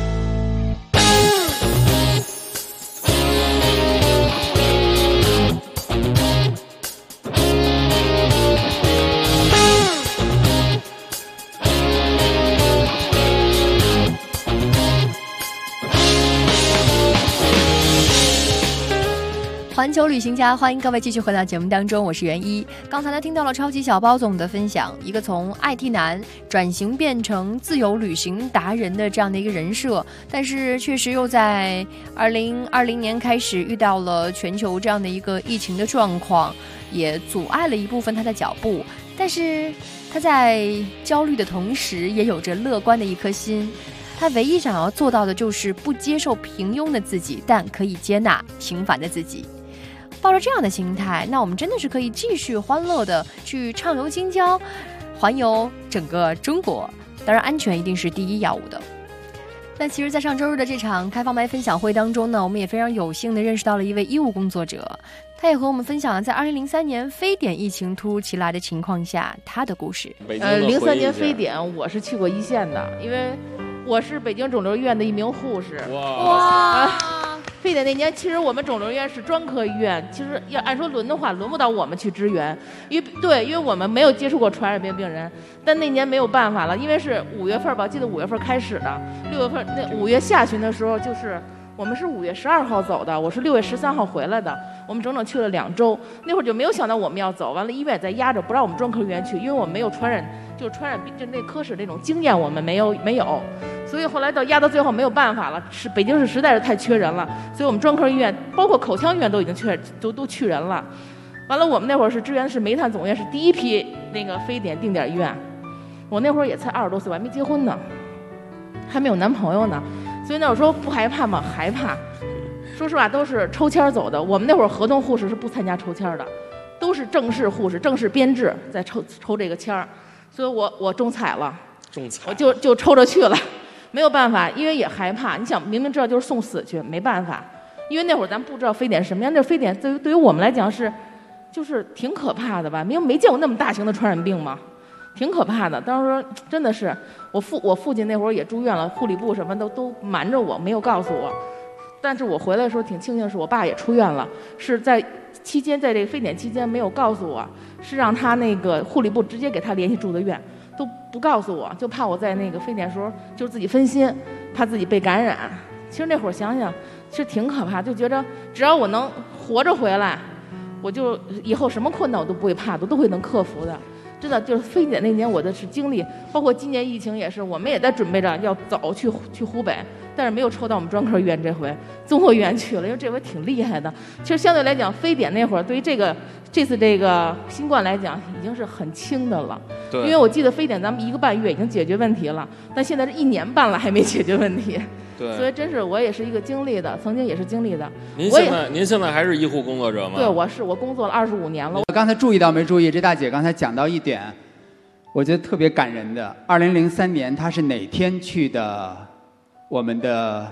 环球旅行家，欢迎各位继续回到节目当中，我是袁一。刚才呢听到了超级小包总的分享，一个从 IT 男转型变成自由旅行达人的这样的一个人设，但是确实又在2020年开始遇到了全球这样的一个疫情的状况，也阻碍了一部分他的脚步。但是他在焦虑的同时，也有着乐观的一颗心。他唯一想要做到的就是不接受平庸的自己，但可以接纳平凡的自己。抱着这样的心态，那我们真的是可以继续欢乐的去畅游京郊，环游整个中国。当然安全一定是第一要务的。那其实在上周日的这场开放麦分享会当中呢，我们也非常有幸的认识到了一位医务工作者，他也和我们分享了在2003年非典疫情突如其来的情况下他的故事。 03年非典我是去过一线的，因为我是北京肿瘤医院的一名护士。哇！非典那年，其实我们肿瘤医院是专科医院，其实要按说轮的话，轮不到我们去支援，因为我们没有接触过传染病病人。但那年没有办法了，因为是5月份吧，记得5月份开始的，6月份那5月下旬的时候，就是我们是5月12号走的，我是6月13号回来的，我们整整去了2周。那会儿就没有想到我们要走，完了医院在压着不让我们专科医院去，因为我们没有传染病就那科室那种经验，我们没有。所以后来压到最后没有办法了，北京市实在是太缺人了，所以我们专科医院包括口腔医院都已经都去人了。完了我们那会儿是支援的是煤炭总院，是第一批那个非典定点医院。我那会儿也才20多岁，我还没结婚呢，还没有男朋友呢，所以那会儿说不害怕吗？害怕。说实话都是抽签走的，我们那会儿合同护士是不参加抽签的，都是正式护士正式编制在抽这个签儿，所以我中彩了，我就抽着去了。没有办法，因为也害怕。你想，明明知道就是送死去，没办法。因为那会儿咱不知道非典什么样，那非典对于我们来讲就是挺可怕的吧？没见过那么大型的传染病嘛，挺可怕的。当时真的是，我父亲那会儿也住院了，护理部什么都瞒着我，没有告诉我。但是我回来的时候挺庆幸，是我爸也出院了，是在期间，在这个非典期间没有告诉我，是让他那个护理部直接给他联系住的院。都不告诉我，就怕我在那个非典时候就自己分心，怕自己被感染。其实那会儿想想，其实挺可怕，就觉着只要我能活着回来，我就以后什么困难我都不会怕的，都会能克服的。真的就是非典那年我的是经历，包括今年疫情也是，我们也在准备着要走去湖北，但是没有抽到我们专科医院，这回综合医院去了，因为这回挺厉害的。其实相对来讲，非典那会儿对于这次这个新冠来讲已经是很轻的了。对。因为我记得非典咱们1个半月已经解决问题了，但现在是1年半了还没解决问题。对。所以真是我也是一个经历的，曾经也是经历的。 您现在还是医护工作者吗？ 对，我工作了25年了。 我刚才注意到没注意？这大姐刚才讲到一点，我觉得特别感人的。2003年她是哪天去的我们的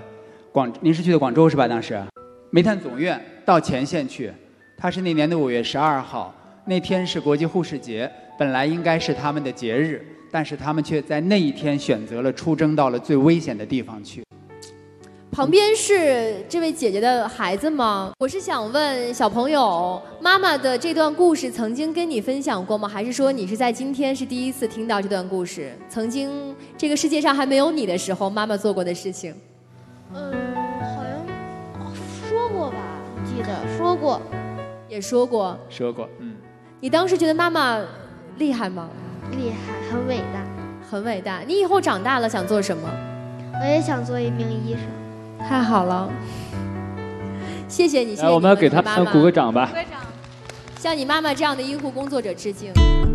您是去的广州是吧？当时煤炭总院到前线去，他是那年的5月12号，那天是国际护士节，本来应该是他们的节日，但是他们却在那一天选择了出征到了最危险的地方去。 旁边是这位姐姐的孩子吗？我是想问小朋友，妈妈的这段故事曾经跟你分享过吗？还是说你是在今天是第一次听到这段故事？曾经这个世界上还没有你的时候，妈妈做过的事情？ 好像说过吧，记得说过， 也说过。 说过， 你当时觉得妈妈厉害吗？ 厉害，很伟大， 很伟大。你以后长大了想做什么？ 我也想做一名医生。 太好了，谢谢你，谢谢来，我们要给他们鼓个掌吧。 鼓个掌， 向你妈妈这样的医护工作者致敬。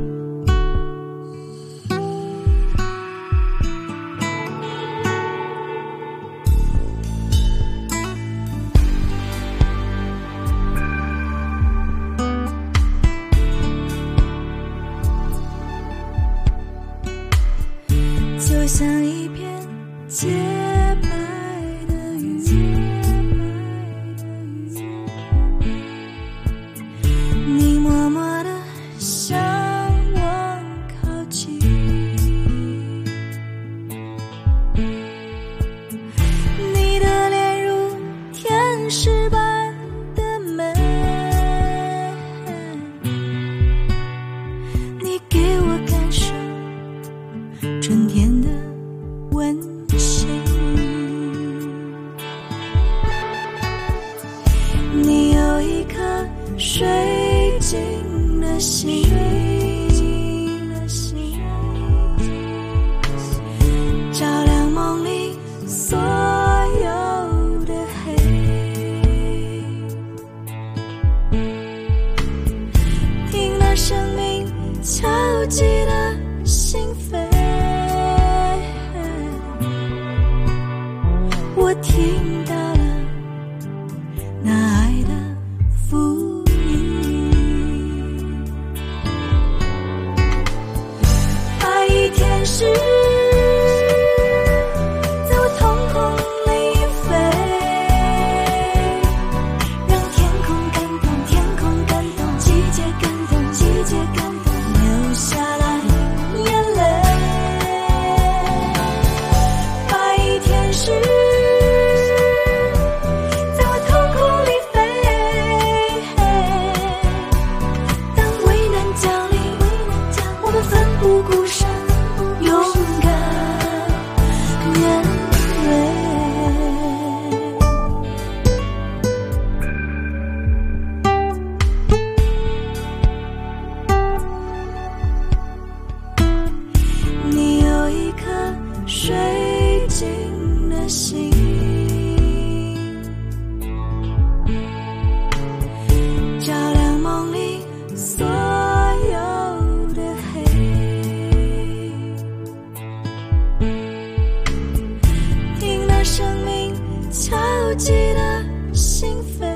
就像一片洁白的云，你默默地向我靠近，你的脸如天使般的美，你给我感受春天的温馨，你有一颗水晶的心，照亮梦里所有的黑，听了生命敲击的心扉，我听到了那爱的福音，白衣天使在我瞳孔里飞，让天空感动，天空感动，季节感动，季节感动，流下来眼泪，白衣天使不顾身，勇敢面对。你有一颗水晶的心，照亮梦里所有的黑，听了生命敲击的心扉，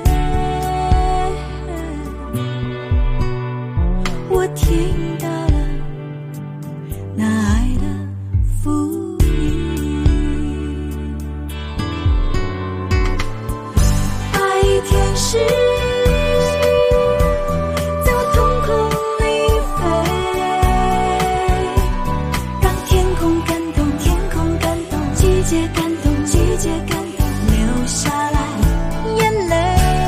我听到了那爱的福音，白衣天使在我瞳孔里飞，让天空感动，天空感动，季节感动，季节感动，流下来眼泪，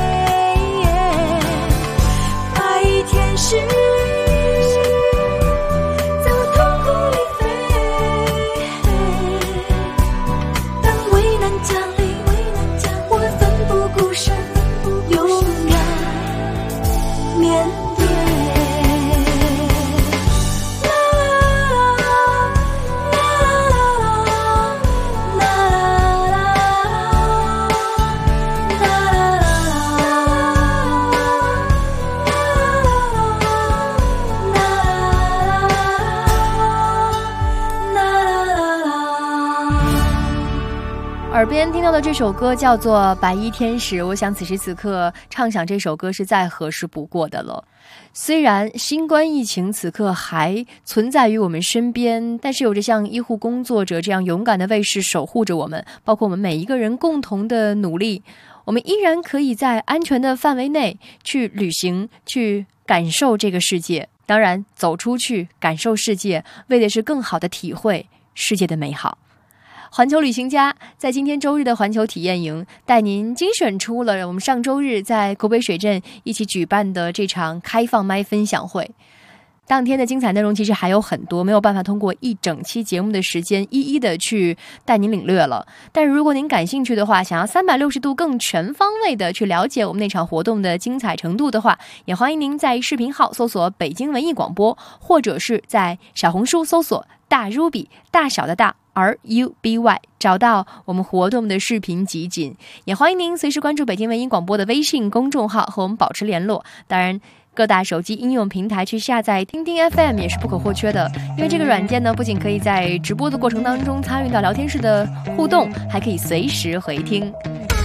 耳边听到的这首歌叫做《白衣天使》，我想此时此刻唱响这首歌是再合适不过的了。虽然新冠疫情此刻还存在于我们身边，但是有着像医护工作者这样勇敢的卫士守护着我们，包括我们每一个人共同的努力，我们依然可以在安全的范围内去旅行，去感受这个世界。当然，走出去感受世界，为的是更好的体会世界的美好。环球旅行家在今天周日的环球体验营带您精选出了我们上周日在古北水镇一起举办的这场开放麦分享会。当天的精彩内容其实还有很多，没有办法通过一整期节目的时间一一的去带您领略了。但是如果您感兴趣的话，想要360度更全方位的去了解我们那场活动的精彩程度的话，也欢迎您在视频号搜索北京文艺广播，或者是在小红书搜索大 Ruby 大小的大RUBY， 找到我们活动的视频集锦。也欢迎您随时关注北京文艺广播的微信公众号和我们保持联络。当然各大手机应用平台去下载听听 FM 也是不可或缺的，因为这个软件呢，不仅可以在直播的过程当中参与到聊天室的互动，还可以随时回听。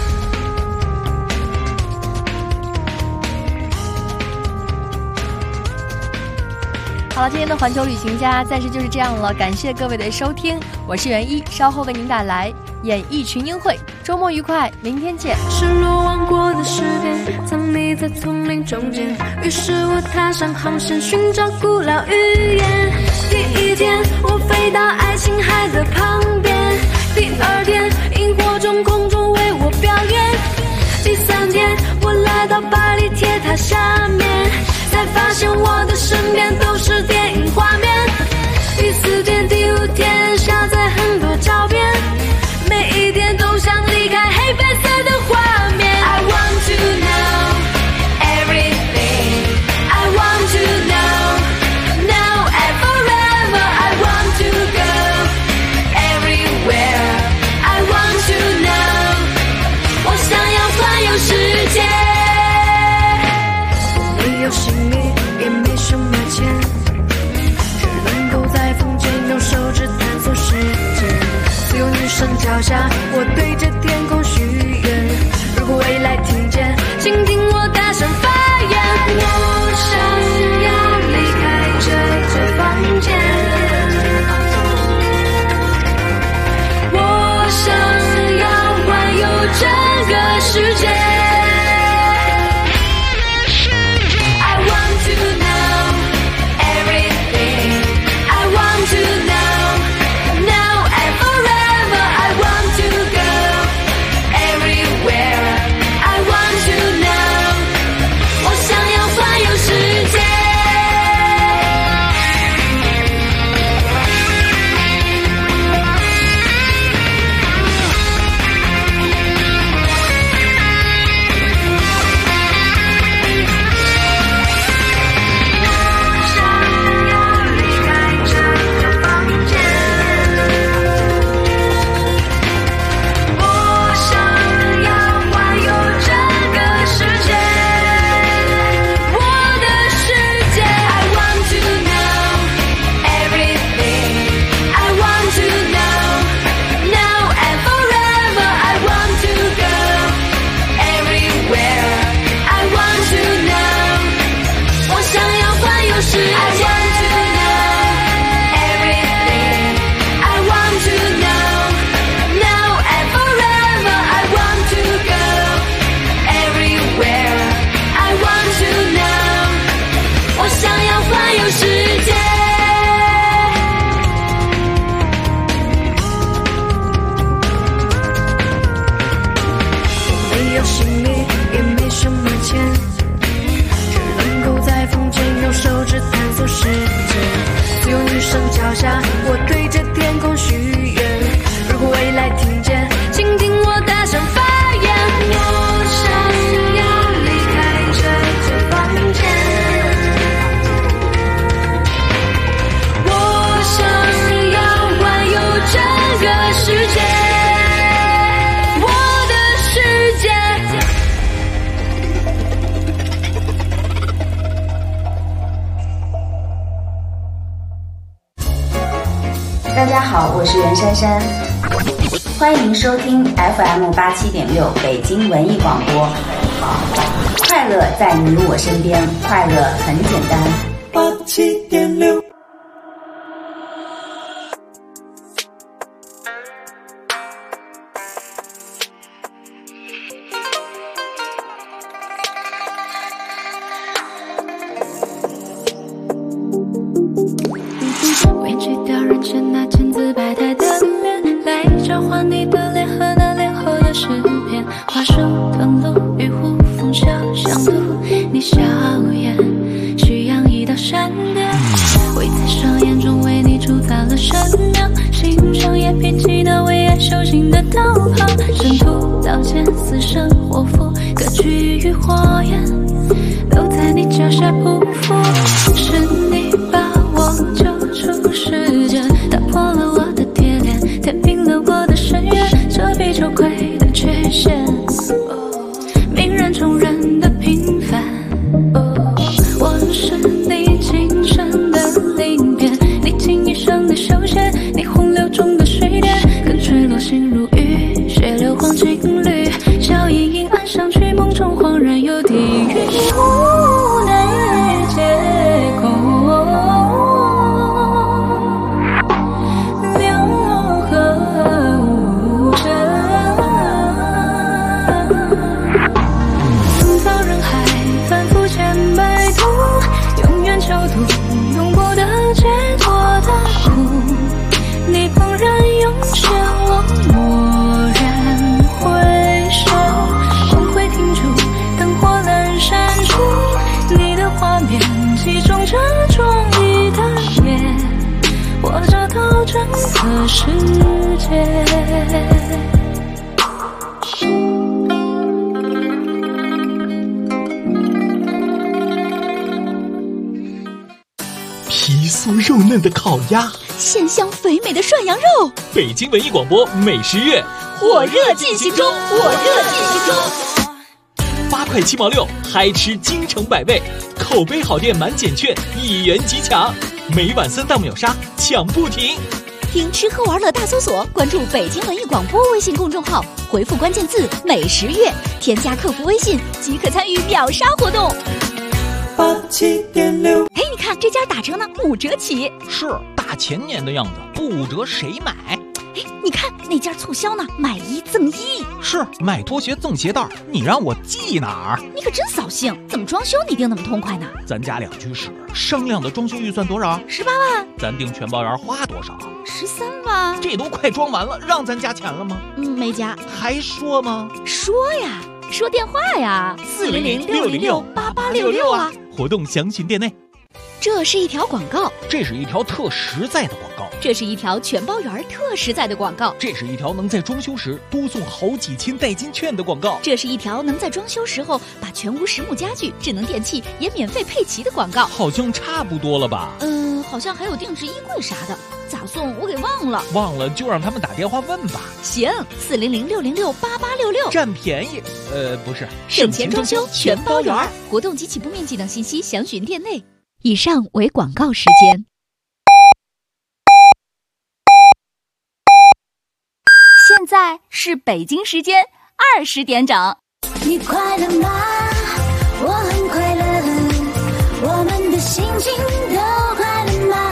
好了，今天的环球旅行家暂时就是这样了，感谢各位的收听，我是袁一，稍后为您带来演艺群英会，周末愉快，明天见。 失落王国的诗篇，藏匿在丛林中间，于是我踏上航线，寻找古老语言。第一天，我飞到爱琴海的旁边，第二天，萤火虫空中为我表演，第三天，我来到巴黎铁塔下面，才发现我的身边都是电影画面。第四天、第五天，下载很多照片，每一天都想离开黑白色的画面。I want to know everything. I want to know now and forever. I want to go everywhere. I want to know. 我想要环游世界。没有行李，也没什么钱，只能够在风间用手指探索世界。自由女神脚下，我对着天空许愿，如果未来听见，请听我大声发言。我想要离开这房间，我想要环游整个世界。 大家好，我是袁姗姗。 欢迎收听 FM87.6北京文艺广播。快乐在你我身边，快乐很简单。 87.6。 委屈掉人前那千姿百态的脸，来交换你的脸和那脸后的诗篇。花树藤路与湖风小巷路，你笑颜徐扬一道闪电，会在双眼中为你铸造了神庙，欣赏也摒弃那为爱修行的道袍，征途刀剑死生活符，各居于火焰，都在你脚下匍匐。是你把我救出世界，打破了我的铁链，填平了我的深渊，遮蔽羞愧的缺陷，泯然众人的平凡。我是你今生的鳞片，历经一生的修仙，你洪流中的水点，跟坠落心如雨，血流黄金缕，笑盈盈岸上去，梦中恍然有地狱，无奈皆空。囚徒永不得解脱的苦，你怦然涌现，我蓦然回首，光辉停住，灯火阑珊处，你的画面击中这壮丽的夜，我找到整个世界。 皮酥肉嫩的烤鸭， 鲜香肥美的涮羊肉。 北京文艺广播美食月火热进行中，火热进行中。 8块7毛6，嗨吃京城百味，口碑好店满减券1元即抢，每晚3档秒杀抢不停。 听吃喝玩乐大搜索，关注北京文艺广播微信公众号，回复关键字美食月，添加客服微信即可参与秒杀活动。 87.6。 哎，你看这家打折呢，5折起。 是大前年的样子，不5折谁买？ 哎，你看那家促销呢，买1赠1。 是买拖鞋赠鞋带，你让我记哪儿？ 你可真扫兴，怎么装修你定那么痛快呢？ 咱家2居室，商量的装修预算多少 ？18万。 咱订全包园花多少 ？13万。 这都快装完了，让咱加钱了吗？ 没加。 还说吗？ 说呀，说电话呀，400-606-8866啊。 活动详询店内。 这是一条广告， 这是一条特实在的广告， 这是一条全包园特实在的广告， 这是一条能在装修时多送好几千代金券的广告， 这是一条能在装修时候把全屋实木家具、智能电器也免费配齐的广告。 好像差不多了吧？ 好像还有定制衣柜啥的，咋送我给忘了。 忘了就让他们打电话问吧。 行，400-606-8866， 占便宜。不是， 省钱装修全包园。活动及起步面积等信息详询店内。以上为广告时间。现在是北京时间20点整。 你快乐吗？我很快乐，我们的心情都快乐吗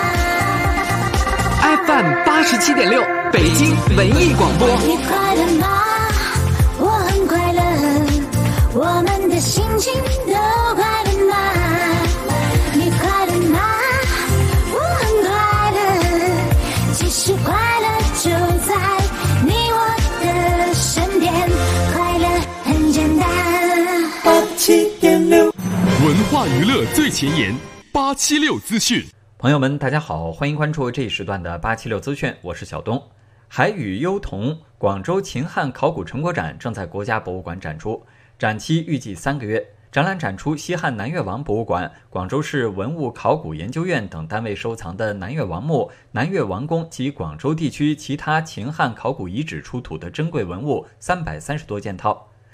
？FM 87.6，北京文艺广播。 你快乐吗？我很快乐，我们的心情都快乐吗？你快乐吗？我很快乐，其实快乐就在你我的身边，快乐很简单。 87.6， 文化娱乐最前沿，876资讯。 朋友们，大家好，欢迎关注这一时段的876资讯，我是小东。海与幽童广州秦汉考古成果展正在国家博物馆展出，展期预计3个月。展览展出西汉南越王博物馆、广州市文物考古研究院等单位收藏的南越王墓、南越王宫及广州地区其他秦汉考古遗址出土的珍贵文物330多件套。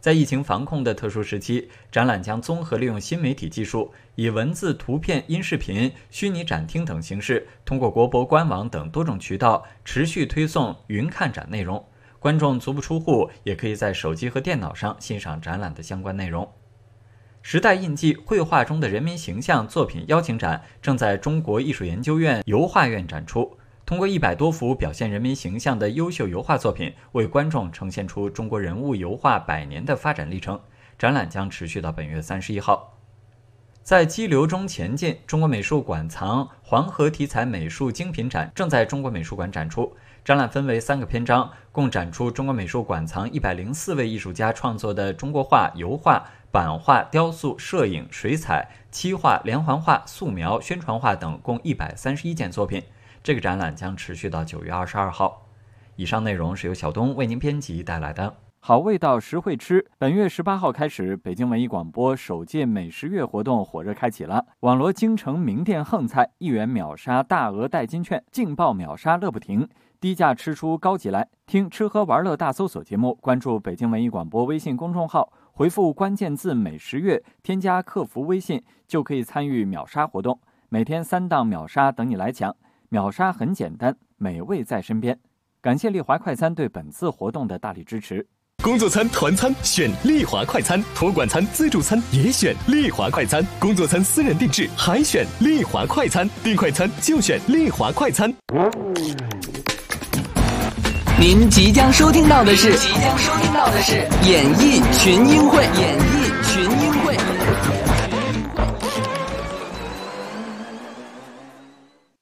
在疫情防控的特殊时期，展览将综合利用新媒体技术，以文字、图片、音视频、虚拟展厅等形式，通过国博官网等多种渠道持续推送云看展内容。观众足不出户，也可以在手机和电脑上欣赏展览的相关内容。时代印记绘画中的人民形象作品邀请展正在中国艺术研究院油画院展出。通过100多幅表现人民形象的优秀油画作品，为观众呈现出中国人物油画100年的发展历程。展览将持续到本月31号。在激流中前进，中国美术馆藏黄河题材美术精品展正在中国美术馆展出。展览分为3个篇章，共展出中国美术馆藏104位艺术家创作的中国画、油画、版画、雕塑、摄影、水彩、漆画、连环画、素描、宣传画等共131件作品。这个展览将持续到9月22号。以上内容是由小东为您编辑带来的。 好味道实惠吃，本月18号开始，北京文艺广播首届美食月活动火热开启了。网罗京城名店横菜，1元秒杀大额代金券，劲爆秒杀乐不停，低价吃出高级来。听吃喝玩乐大搜索节目，关注北京文艺广播微信公众号，回复关键字美食月，添加客服微信，就可以参与秒杀活动。每天3档秒杀等你来抢，秒杀很简单，美味在身边。感谢丽华快餐对本次活动的大力支持。 工作餐、团餐选丽华快餐，托管餐、自助餐也选丽华快餐，工作餐私人定制还选丽华快餐，订快餐就选丽华快餐。 您即将收听到的是演艺群英会。